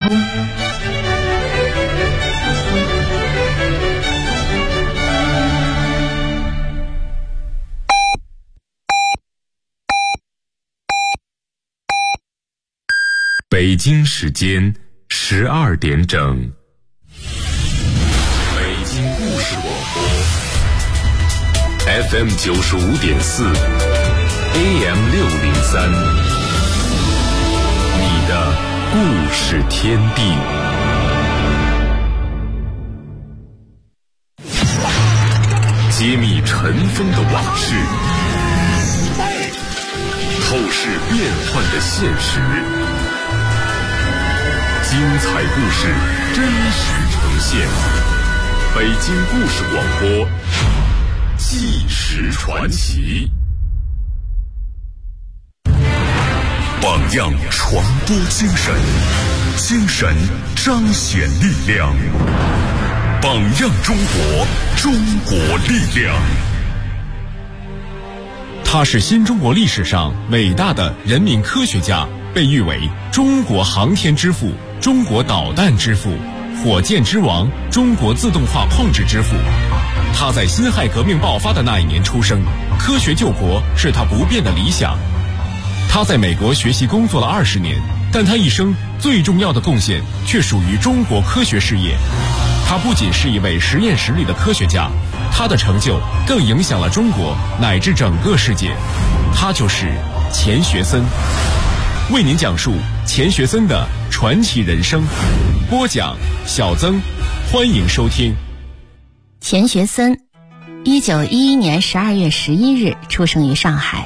北京时间12点整。北京故事广播 FM 95.4 AM 603，你的故事天地。揭秘尘封的往事，透视变幻的现实，精彩故事真实呈现。北京故事广播，纪实传奇。榜样传播精神，精神彰显力量。榜样中国，中国力量。 他是新中国历史上伟大的人民科学家，被誉为中国航天之父、中国导弹之父、火箭之王、中国自动化控制之父。他在辛亥革命爆发的那一年出生，科学救国是他不变的理想。他在美国学习工作了20年，但他一生最重要的贡献却属于中国科学事业。他不仅是一位实验室里的科学家，他的成就更影响了中国乃至整个世界。他就是钱学森。为您讲述钱学森的传奇人生。播讲小曾，欢迎收听。 钱学森1911年12月11日出生于上海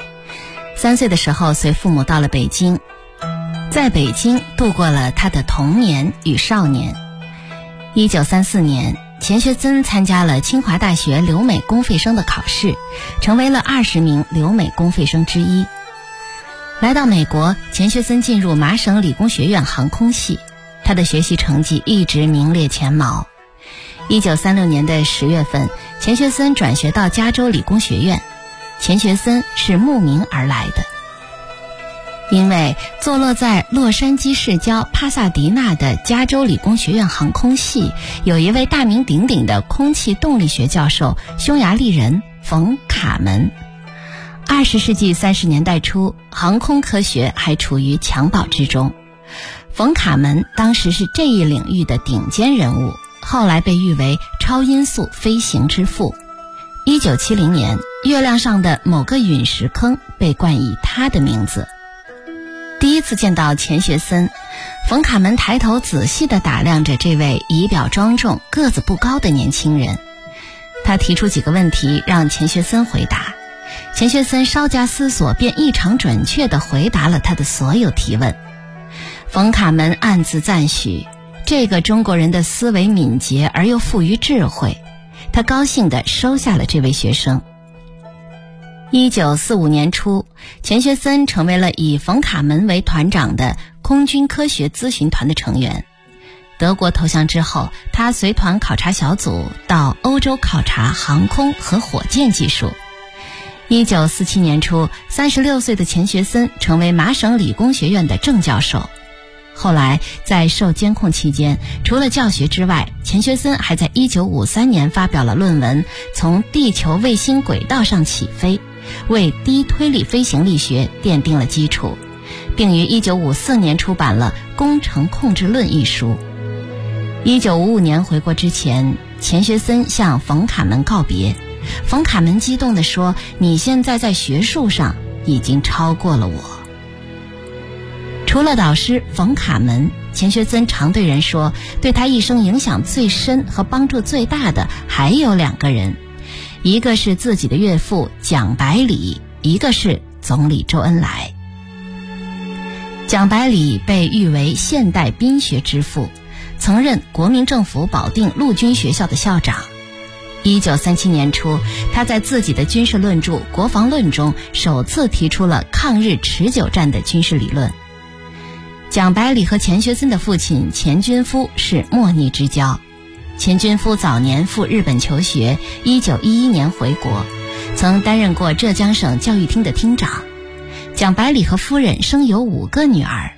，3岁的时候随父母到了北京，在北京度过了他的童年与少年。1934年，钱学森参加了清华大学留美公费生的考试，成为了20名留美公费生之一。来到美国，钱学森进入麻省理工学院航空系，他的学习成绩一直名列前茅。1936年的10月份，钱学森转学到加州理工学院。钱学森是慕名而来的，因为坐落在洛杉矶市郊帕萨迪纳的加州理工学院航空系有一位大名鼎鼎的空气动力学教授，匈牙利人冯卡门。20世纪30年代初，航空科学还处于襁褓之中。冯卡门当时是这一领域的顶尖人物，后来被誉为超音速飞行之父。1970年，月亮上的某个陨石坑被冠以他的名字。第一次见到钱学森，冯卡门抬头仔细地打量着这位仪表庄重、个子不高的年轻人。他提出几个问题让钱学森回答，钱学森稍加思索便异常准确地回答了他的所有提问。冯卡门暗自赞许这个中国人的思维敏捷而又富于智慧，他高兴地收下了这位学生。1945年初，钱学森成为了以冯卡门为团长的空军科学咨询团的成员。德国投降之后，他随团考察小组到欧洲考察航空和火箭技术。1947年初，36岁的钱学森成为麻省理工学院的正教授。后来在受监控期间，除了教学之外，钱学森还在1953年发表了论文《从地球卫星轨道上起飞》，为低推力飞行力学奠定了基础，并于1954年出版了《工程控制论》一书。1955年回国之前，钱学森向冯卡门告别。冯卡门激动地说：“你现在在学术上已经超过了我。”除了导师冯卡门，钱学森常对人说，对他一生影响最深和帮助最大的还有2个人，一个是自己的岳父蒋百里，一个是总理周恩来。蒋百里被誉为现代兵学之父，曾任国民政府保定陆军学校的校长。1937年初，他在自己的军事论著《国防论》中首次提出了抗日持久战的军事理论。蒋百里和钱学森的父亲钱均夫是莫逆之交。钱均夫早年赴日本求学，1911年回国，曾担任过浙江省教育厅的厅长。蒋百里和夫人生有5个女儿，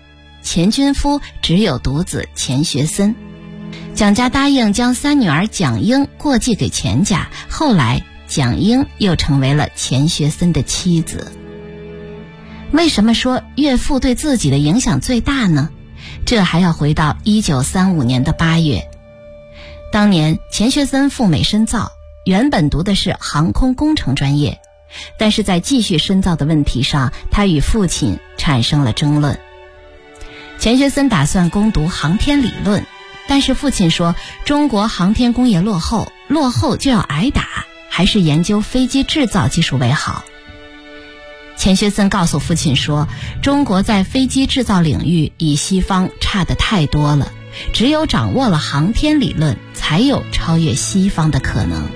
钱军夫只有独子钱学森。蒋家答应将3女儿蒋英过继给钱家，后来蒋英又成为了钱学森的妻子。为什么说岳父对自己的影响最大呢？这还要回到1935年的8月。当年钱学森赴美深造，原本读的是航空工程专业，但是在继续深造的问题上，他与父亲产生了争论。钱学森打算攻读航天理论，但是父亲说中国航天工业落后就要挨打，还是研究飞机制造技术为好。钱学森告诉父亲说，中国在飞机制造领域比西方差得太多了，只有掌握了航天理论，才有超越西方的可能。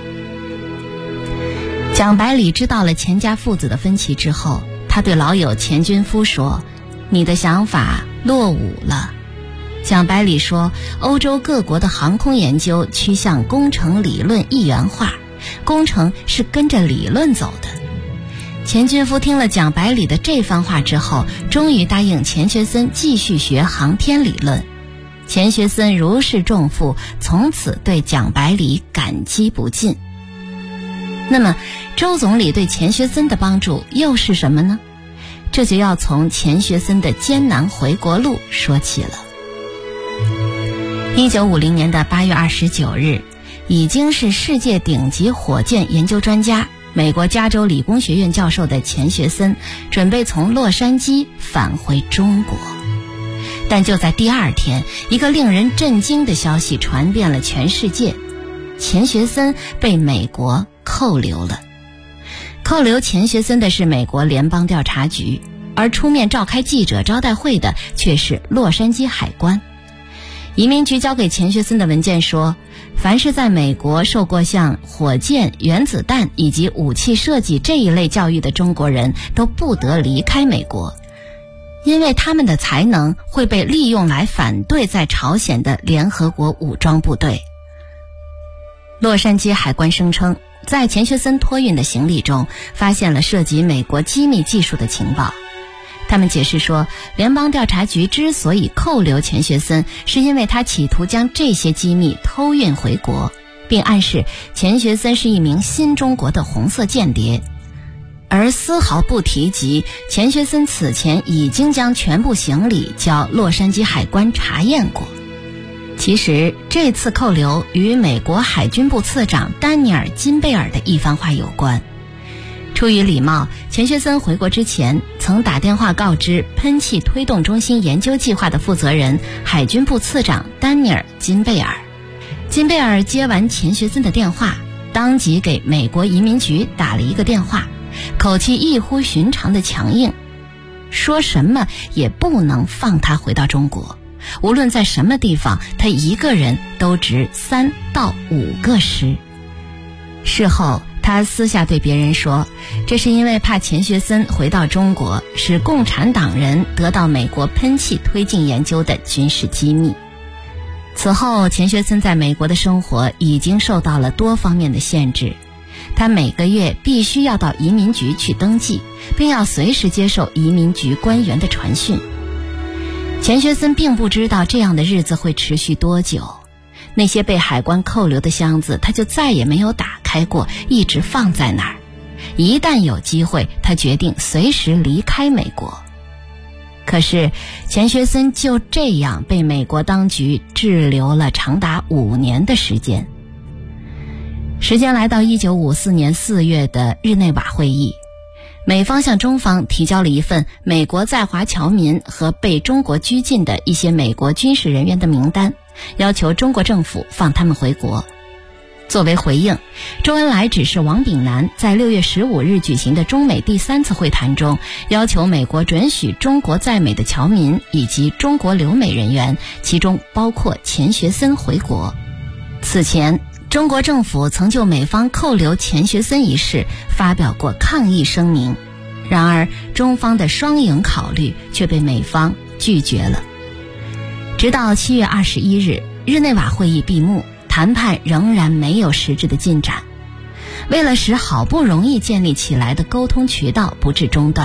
蒋百里知道了钱家父子的分歧之后，他对老友钱军夫说，你的想法落伍了。蒋百里说，欧洲各国的航空研究趋向工程理论一元化，工程是跟着理论走的。钱军夫听了蒋百里的这番话之后，终于答应钱学森继续学航天理论。钱学森如释重负，从此对蒋百里感激不尽。那么周总理对钱学森的帮助又是什么呢？这就要从钱学森的艰难回国路说起了。1950年的8月29日，已经是世界顶级火箭研究专家，美国加州理工学院教授的钱学森准备从洛杉矶返回中国。但就在第2天，一个令人震惊的消息传遍了全世界，钱学森被美国扣留了。扣留钱学森的是美国联邦调查局，而出面召开记者招待会的却是洛杉矶海关。移民局交给钱学森的文件说，凡是在美国受过像火箭、原子弹以及武器设计这一类教育的中国人都不得离开美国，因为他们的才能会被利用来反对在朝鲜的联合国武装部队。洛杉矶海关声称，在钱学森托运的行李中发现了涉及美国机密技术的情报。他们解释说，联邦调查局之所以扣留钱学森，是因为他企图将这些机密偷运回国，并暗示钱学森是一名新中国的红色间谍，而丝毫不提及钱学森此前已经将全部行李交洛杉矶海关查验过。其实这次扣留与美国海军部次长丹尼尔·金贝尔的一番话有关。出于礼貌，钱学森回国之前曾打电话告知喷气推动中心研究计划的负责人海军部次长丹尼尔·金贝尔。金贝尔接完钱学森的电话，当即给美国移民局打了一个电话，口气异乎寻常的强硬，说什么也不能放他回到中国，无论在什么地方，他一个人都值3到5个师。事后他私下对别人说，这是因为怕钱学森回到中国，使共产党人得到美国喷气推进研究的军事机密。此后，钱学森在美国的生活已经受到了多方面的限制，他每个月必须要到移民局去登记，并要随时接受移民局官员的传讯。钱学森并不知道这样的日子会持续多久，那些被海关扣留的箱子他就再也没有打开过，一直放在那儿。一旦有机会，他决定随时离开美国。可是钱学森就这样被美国当局滞留了长达5年的时间。时间来到1954年4月的日内瓦会议，美方向中方提交了一份美国在华侨民和被中国拘禁的一些美国军事人员的名单，要求中国政府放他们回国。作为回应，周恩来指示王炳南在6月15日举行的中美第3次会谈中，要求美国准许中国在美的侨民以及中国留美人员，其中包括钱学森回国。此前，中国政府曾就美方扣留钱学森一事发表过抗议声明，然而中方的双赢考虑却被美方拒绝了。直到7月21日，日内瓦会议闭幕，谈判仍然没有实质的进展。为了使好不容易建立起来的沟通渠道不致中断，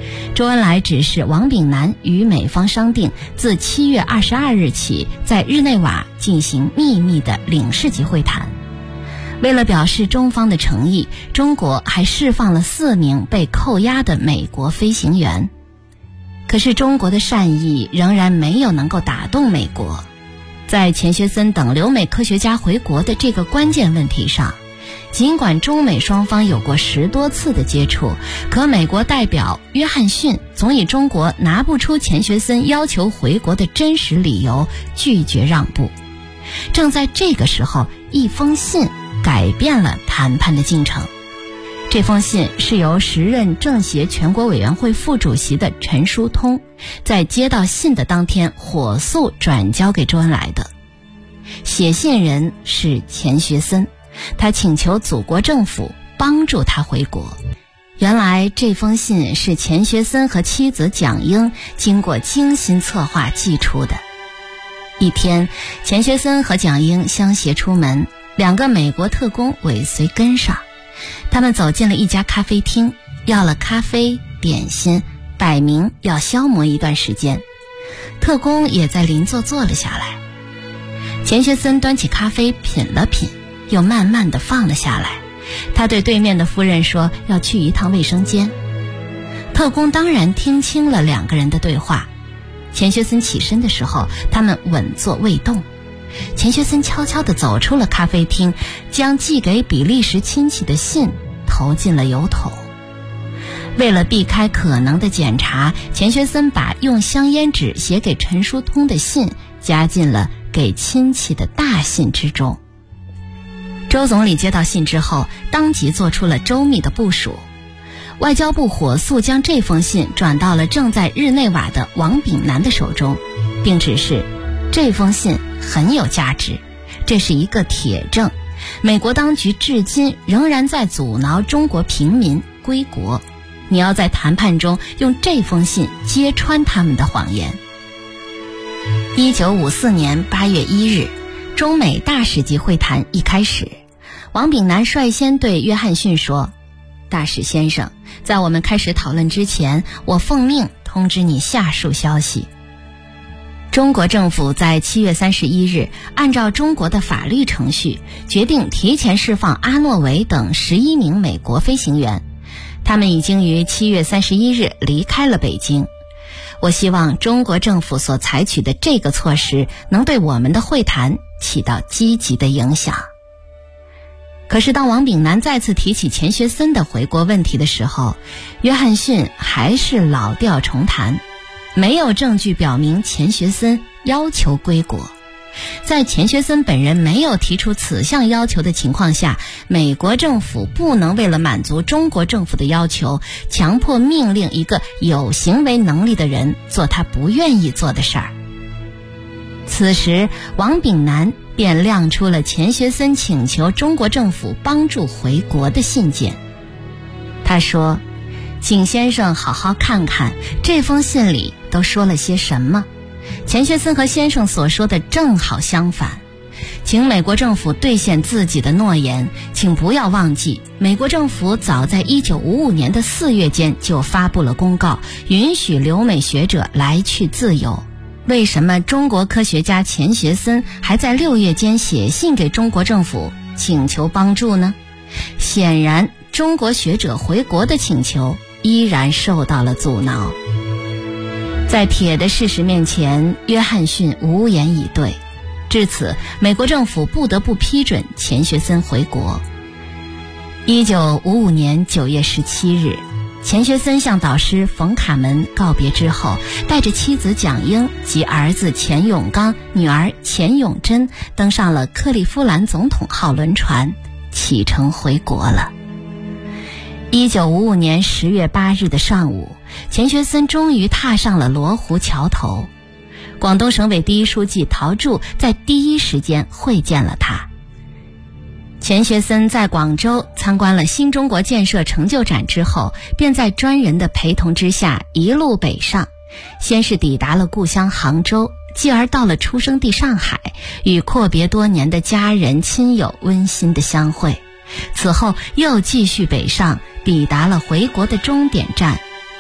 周恩来指示王炳南与美方商定，自7月22日起在日内瓦进行秘密的领事级会谈。为了表示中方的诚意，中国还释放了4名被扣押的美国飞行员。可是中国的善意仍然没有能够打动美国。在钱学森等留美科学家回国的这个关键问题上，尽管中美双方有过10多次的接触，可美国代表约翰逊总以中国拿不出钱学森要求回国的真实理由，拒绝让步。正在这个时候，一封信改变了谈判的进程。这封信是由时任政协全国委员会副主席的陈书通在接到信的当天火速转交给周恩来的。写信人是钱学森，他请求祖国政府帮助他回国。原来这封信是钱学森和妻子蒋英经过精心策划寄出的。一天，钱学森和蒋英相携出门，2个美国特工尾随跟上。他们走进了一家咖啡厅，要了咖啡、点心，摆明要消磨一段时间。特工也在邻座坐了下来。钱学森端起咖啡品了品，又慢慢地放了下来。他对对面的夫人说要去一趟卫生间。特工当然听清了2个人的对话。钱学森起身的时候，他们稳坐未动。钱学森悄悄地走出了咖啡厅，将寄给比利时亲戚的信投进了邮筒。为了避开可能的检查，钱学森把用香烟纸写给陈书通的信加进了给亲戚的大信之中。周总理接到信之后，当即做出了周密的部署。外交部火速将这封信转到了正在日内瓦的王炳南的手中，并指示这封信很有价值，这是一个铁证，美国当局至今仍然在阻挠中国平民归国，你要在谈判中用这封信揭穿他们的谎言。1954年8月1日，中美大使级会谈一开始，王炳南率先对约翰逊说：大使先生，在我们开始讨论之前，我奉命通知你下述消息。中国政府在7月31日按照中国的法律程序，决定提前释放阿诺维等11名美国飞行员，他们已经于7月31日离开了北京。我希望中国政府所采取的这个措施能对我们的会谈起到积极的影响。可是当王炳南再次提起钱学森的回国问题的时候，约翰逊还是老调重弹，没有证据表明钱学森要求归国。在钱学森本人没有提出此项要求的情况下，美国政府不能为了满足中国政府的要求，强迫命令一个有行为能力的人做他不愿意做的事儿。此时，王炳南便亮出了钱学森请求中国政府帮助回国的信件。他说：请先生好好看看这封信里都说了些什么。钱学森和先生所说的正好相反，请美国政府兑现自己的诺言。请不要忘记，美国政府早在1955年的4月间就发布了公告，允许留美学者来去自由。为什么中国科学家钱学森还在6月间写信给中国政府请求帮助呢？显然，中国学者回国的请求依然受到了阻挠。在铁的事实面前，约翰逊无言以对。至此，美国政府不得不批准钱学森回国。1955年9月17日，钱学森向导师冯卡门告别之后，带着妻子蒋英及儿子钱永刚、女儿钱永珍登上了克利夫兰总统号轮船，启程回国了。1955年10月8日的上午，钱学森终于踏上了罗湖桥头。广东省委第一书记陶铸在第一时间会见了他。钱学森在广州参观了新中国建设成就展之后，便在专人的陪同之下一路北上，先是抵达了故乡杭州，继而到了出生地上海，与阔别多年的家人亲友温馨的相会。此后又继续北上，抵达了回国的终点站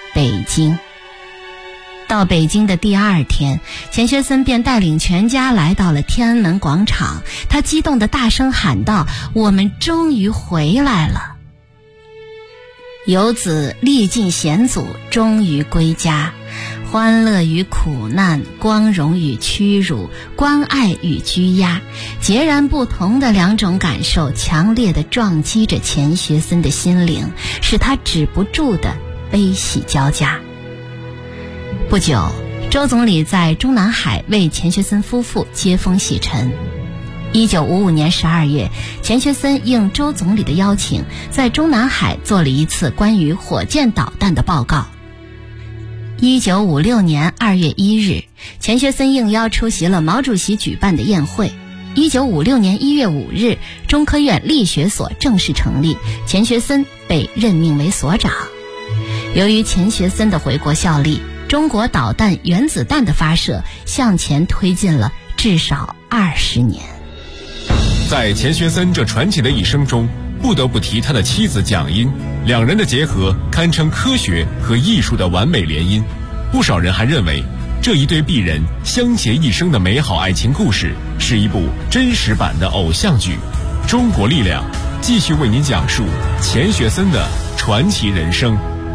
北京。到北京的第2天，钱学森便带领全家来到了天安门广场，他激动地大声喊道：“我们终于回来了！游子历尽险阻，终于归家。欢乐与苦难，光荣与屈辱，关爱与拘押，截然不同的2种感受强烈地撞击着钱学森的心灵，使他止不住的悲喜交加。不久，周总理在中南海为钱学森夫妇接风洗尘。1955年12月，钱学森应周总理的邀请，在中南海做了一次关于火箭导弹的报告。1956年2月1日，钱学森应邀出席了毛主席举办的宴会。1956年1月5日，中科院力学所正式成立，钱学森被任命为所长。由于钱学森的回国效力，中国导弹原子弹的发射向前推进了至少20年。 在钱学森这传奇的一生中，不得不提他的妻子蒋英，两人的结合堪称科学和艺术的完美联姻。不少人还认为，这一对璧人相携一生的美好爱情故事是一部真实版的偶像剧。中国力量继续为您讲述钱学森的传奇人生。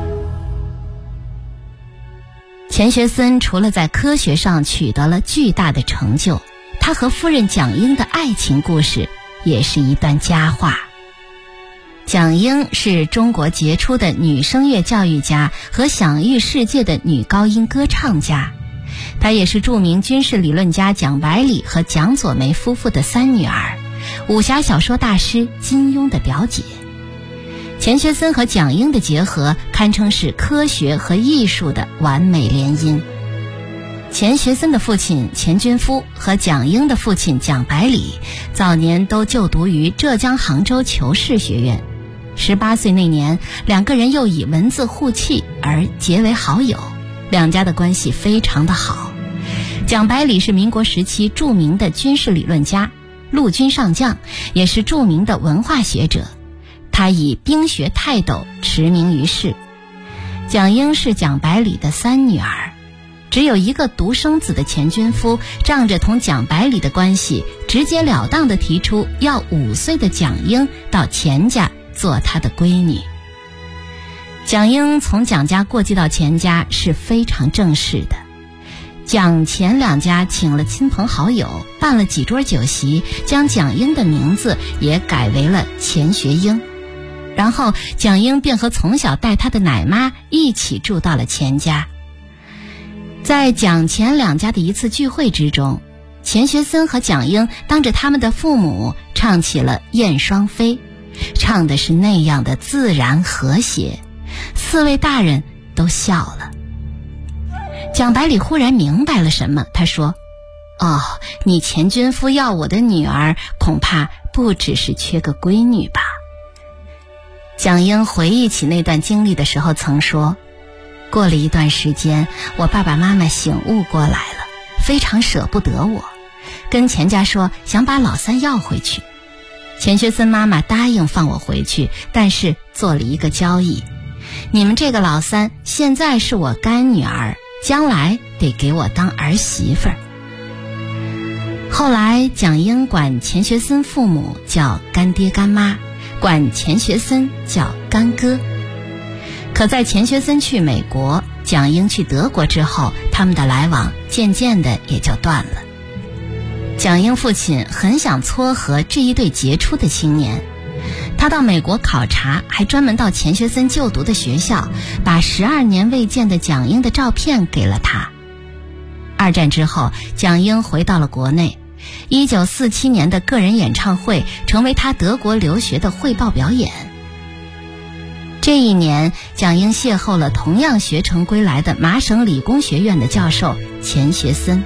钱学森除了在科学上取得了巨大的成就，他和夫人蒋英的爱情故事也是一段佳话。蒋英是中国杰出的女声乐教育家和享誉世界的女高音歌唱家，她也是著名军事理论家蒋百里和蒋左梅夫妇的3女儿，武侠小说大师金庸的表姐。钱学森和蒋英的结合堪称是科学和艺术的完美联姻。钱学森的父亲钱均夫和蒋英的父亲蒋百里早年都就读于浙江杭州求是学院。18岁那年，2个人又以文字互契而结为好友，2家的关系非常的好。蒋百里是民国时期著名的军事理论家，陆军上将，也是著名的文化学者，他以兵学泰斗驰名于世。蒋英是蒋百里的3女儿，只有一个独生子的钱均夫仗着同蒋百里的关系，直截了当地提出要5岁的蒋英到钱家做他的闺女。蒋英从蒋家过继到钱家是非常正式的，蒋钱2家请了亲朋好友，办了几桌酒席，将蒋英的名字也改为了钱学英。然后蒋英便和从小带他的奶妈一起住到了钱家。在蒋钱2家的一次聚会之中，钱学森和蒋英当着他们的父母唱起了《燕双飞》，唱的是那样的自然和谐，4位大人都笑了。蒋百里忽然明白了什么，他说：“哦，你钱均夫要我的女儿，恐怕不只是缺个闺女吧。”蒋英回忆起那段经历的时候曾说，过了一段时间，我爸爸妈妈醒悟过来了，非常舍不得我，跟钱家说想把老3要回去。钱学森妈妈答应放我回去，但是做了一个交易，你们这个老3现在是我干女儿，将来得给我当儿媳妇儿。后来蒋英管钱学森父母叫干爹干妈，管钱学森叫干哥。可在钱学森去美国，蒋英去德国之后，他们的来往渐渐的也就断了。蒋英父亲很想撮合这一对杰出的青年，他到美国考察，还专门到钱学森就读的学校，把12年未见的蒋英的照片给了他。2战之后，蒋英回到了国内，1947年的个人演唱会成为他德国留学的汇报表演。这一年，蒋英邂逅了同样学成归来的麻省理工学院的教授钱学森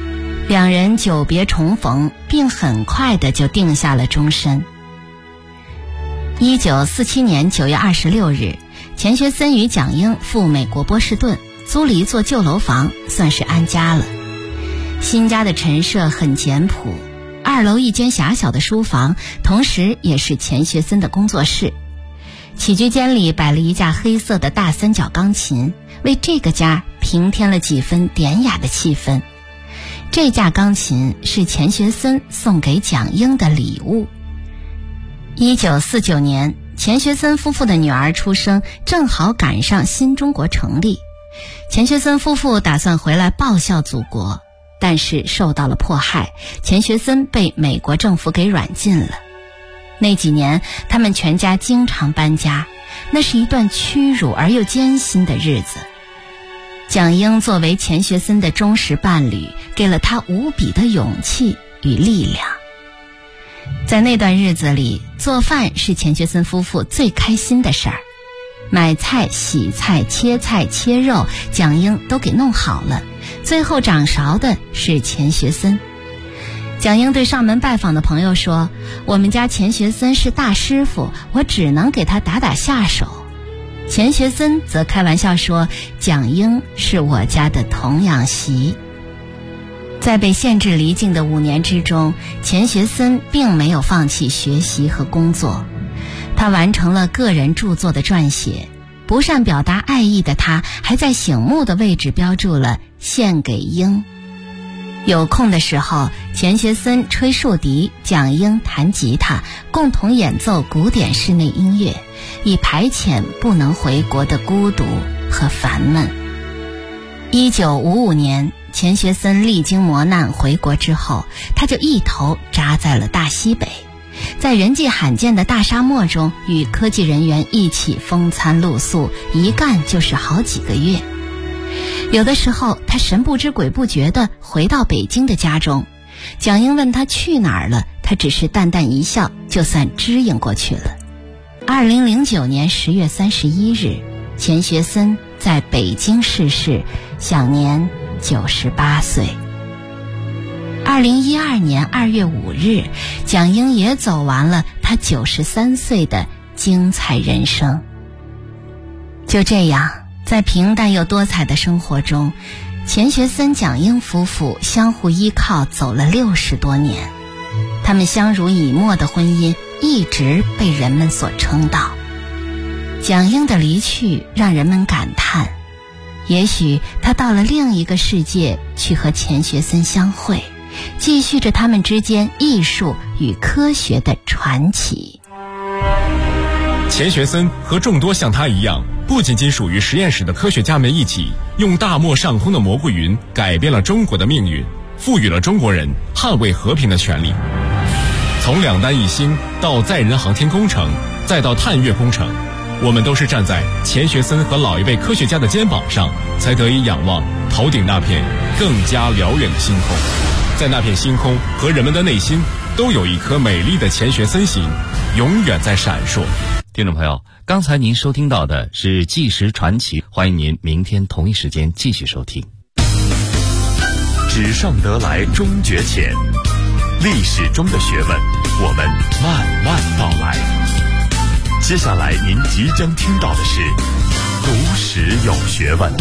，2人久别重逢，并很快的就定下了终身。1947年9月26日，钱学森与蒋英赴美国波士顿，租了一座旧楼房，算是安家了。新家的陈设很简朴，2楼一间狭小的书房，同时也是钱学森的工作室。 起居间里摆了一架黑色的大三角钢琴，为这个家平添了几分典雅的气氛。这架钢琴是钱学森送给蒋英的礼物。1949年，钱学森夫妇的女儿出生，正好赶上新中国成立。钱学森夫妇打算回来报效祖国，但是受到了迫害，钱学森被美国政府给软禁了。那几年，他们全家经常搬家，那是一段屈辱而又艰辛的日子。蒋英作为钱学森的忠实伴侣，给了他无比的勇气与力量。在那段日子里，做饭是钱学森夫妇最开心的事儿。买菜、洗菜、切菜、切肉，蒋英都给弄好了，最后掌勺的是钱学森。蒋英对上门拜访的朋友说，我们家钱学森是大师傅，我只能给他打打下手。钱学森则开玩笑说，蒋英是我家的童养媳。在被限制离境的5年之中，钱学森并没有放弃学习和工作，他完成了个人著作的撰写。不善表达爱意的他，还在醒目的位置标注了献给英。有空的时候，钱学森吹竖笛，蒋英弹吉他，共同演奏古典室内音乐，以排遣不能回国的孤独和烦闷。1955年，钱学森历经磨难回国之后，他就一头扎在了大西北，在人迹罕见的大沙漠中，与科技人员一起风餐露宿，一干就是好几个月。有的时候，他神不知鬼不觉地回到北京的家中，蒋英问他去哪儿了，他只是淡淡一笑，就算支应过去了。2009年10月31日，钱学森在北京逝世，享年98岁。2012年2月5日，蒋英也走完了他93岁的精彩人生。就这样，在平淡又多彩的生活中，钱学森、蒋英夫妇相互依靠走了60多年，他们相濡以沫的婚姻一直被人们所称道。蒋英的离去让人们感叹，也许他到了另一个世界去和钱学森相会，继续着他们之间艺术与科学的传奇。 钱学森和众多像他一样不仅仅属于实验室的科学家们一起，用大漠上空的蘑菇云改变了中国的命运，赋予了中国人捍卫和平的权利。从2弹1星到载人航天工程，再到探月工程，我们都是站在钱学森和老一辈科学家的肩膀上，才得以仰望头顶那片更加辽远的星空。在那片星空和人们的内心，都有一颗美丽的钱学森心，永远在闪烁。 听众朋友，刚才您收听到的是《纪实传奇》，欢迎您明天同一时间继续收听。 纸上得来终觉浅，历史中的学问，我们慢慢道来。接下来您即将听到的是读史有学问。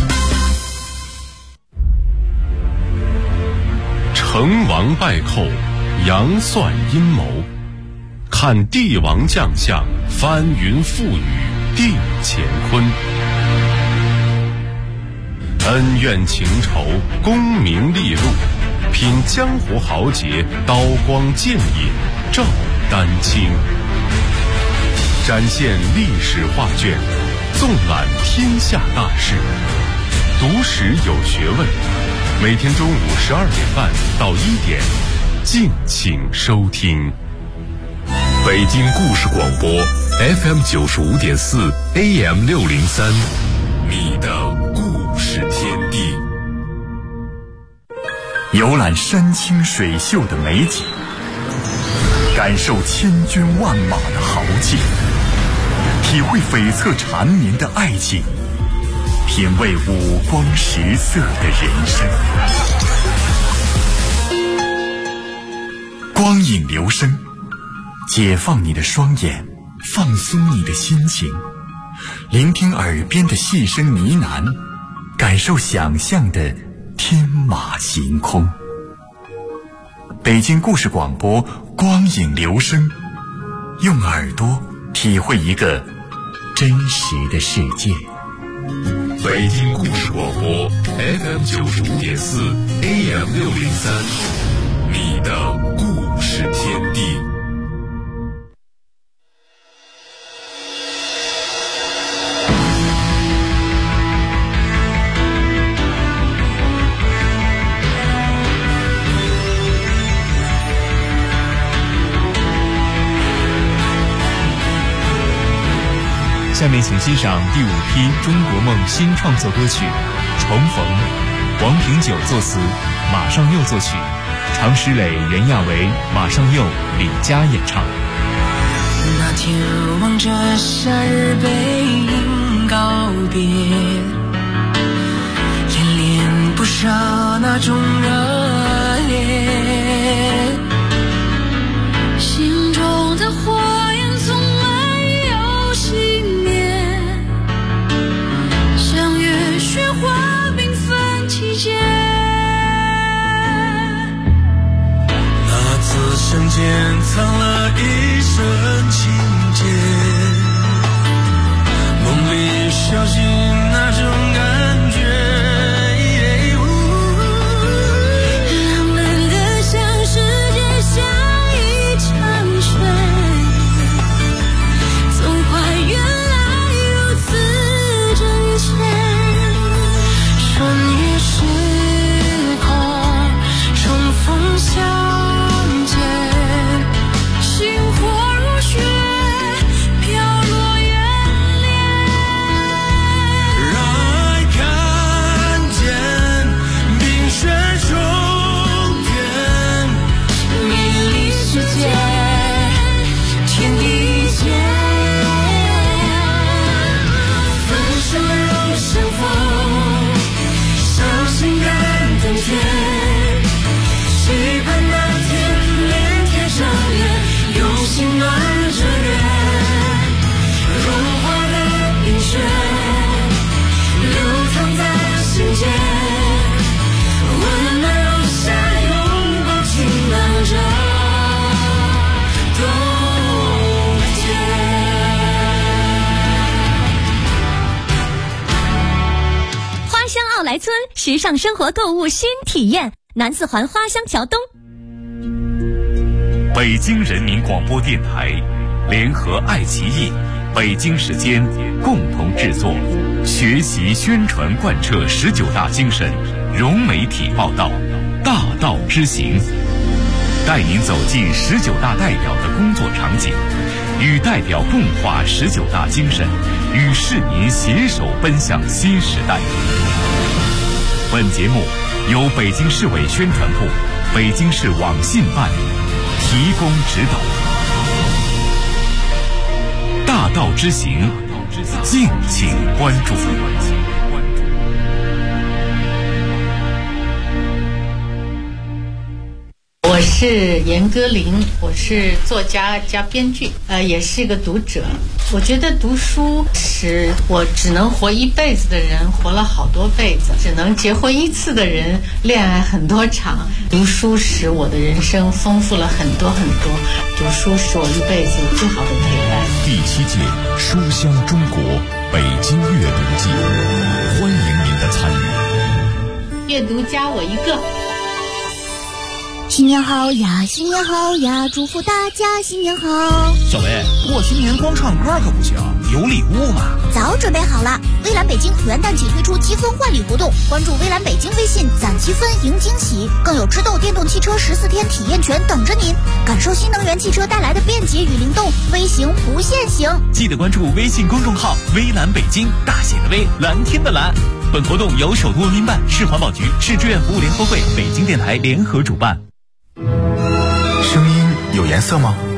成王败寇，杨算阴谋，看帝王将相，翻云覆雨，定乾坤。恩怨情仇，功名利禄，品江湖豪杰，刀光剑影，照丹青。展现历史画卷，纵览天下大事，读史有学问。每天中午12点半到1点，敬请收听。北京故事广播 FM 95.4 AM 603，你的故事天地。游览山清水秀的美景，感受千军万马的豪劲，体会悱恻缠绵的爱情，品味五光十色的人生。光影留声，解放你的双眼，放松你的心情，聆听耳边的细声呢喃，感受想象的天马行空。北京故事广播光影留声，用耳朵体会一个真实的世界。 北京故事广播 FM 95.4 AM 603，你的故事天地。 下面请欣赏第5批中国梦新创作歌曲《重逢》，王平久作词，马上佑作曲，常石磊、任亚维、马上佑、李佳演唱。 那天望着夏日背影告别，恋恋不舍那种热烈，心中的火焰从没有熄灭，像月雪花缤纷季节。 那次相见藏了一瞬情节，梦里小心那种感觉， 浪漫的像世界下一场雪，总怪原来如此真切，穿越时空重逢相见，星火如雪飘落远恋， 让爱看见冰雪中天， 美丽世界天地间，分手又相逢，伤心感登天，期盼那天连天上月，用心暖着月，融化的冰雪流淌在心间，温暖如夏拥抱晴朗着冬天。 花乡奥莱村时尚生活购物新体验，南四环花乡桥东。 北京人民广播电台联合爱奇艺、北京时间共同制作，学习宣传贯彻19大精神，融媒体报道，大道之行，带您走进19大代表的工作场景，与代表共话19大精神，与市民携手奔向新时代。本节目由北京市委宣传部、北京市网信办提供指导。大道之行，敬请关注。 我是严歌苓，我是作家加编剧，也是一个读者。我觉得读书使我只能活一辈子的人活了好多辈子，只能结婚一次的人恋爱很多场。读书使我的人生丰富了很多很多，读书是我一辈子最好的陪伴。 第7届书香中国北京阅读季，欢迎您的参与。 阅读加我一个。 新年好呀，新年好呀，祝福大家新年好。 小薇，过新年光唱歌可不行，有礼物嘛。 早准备好了，微蓝北京元旦起推出积分换礼活动，关注微蓝北京微信攒积分赢惊喜，更有吃豆电动汽车14天体验权等着您，感受新能源汽车带来的便捷与灵动，微行不限行。 记得关注微信公众号微蓝北京，大写的微，蓝天的蓝。本活动由首都文明办、市环保局、市志愿服务联合会、北京电台联合主办。 声音有颜色吗？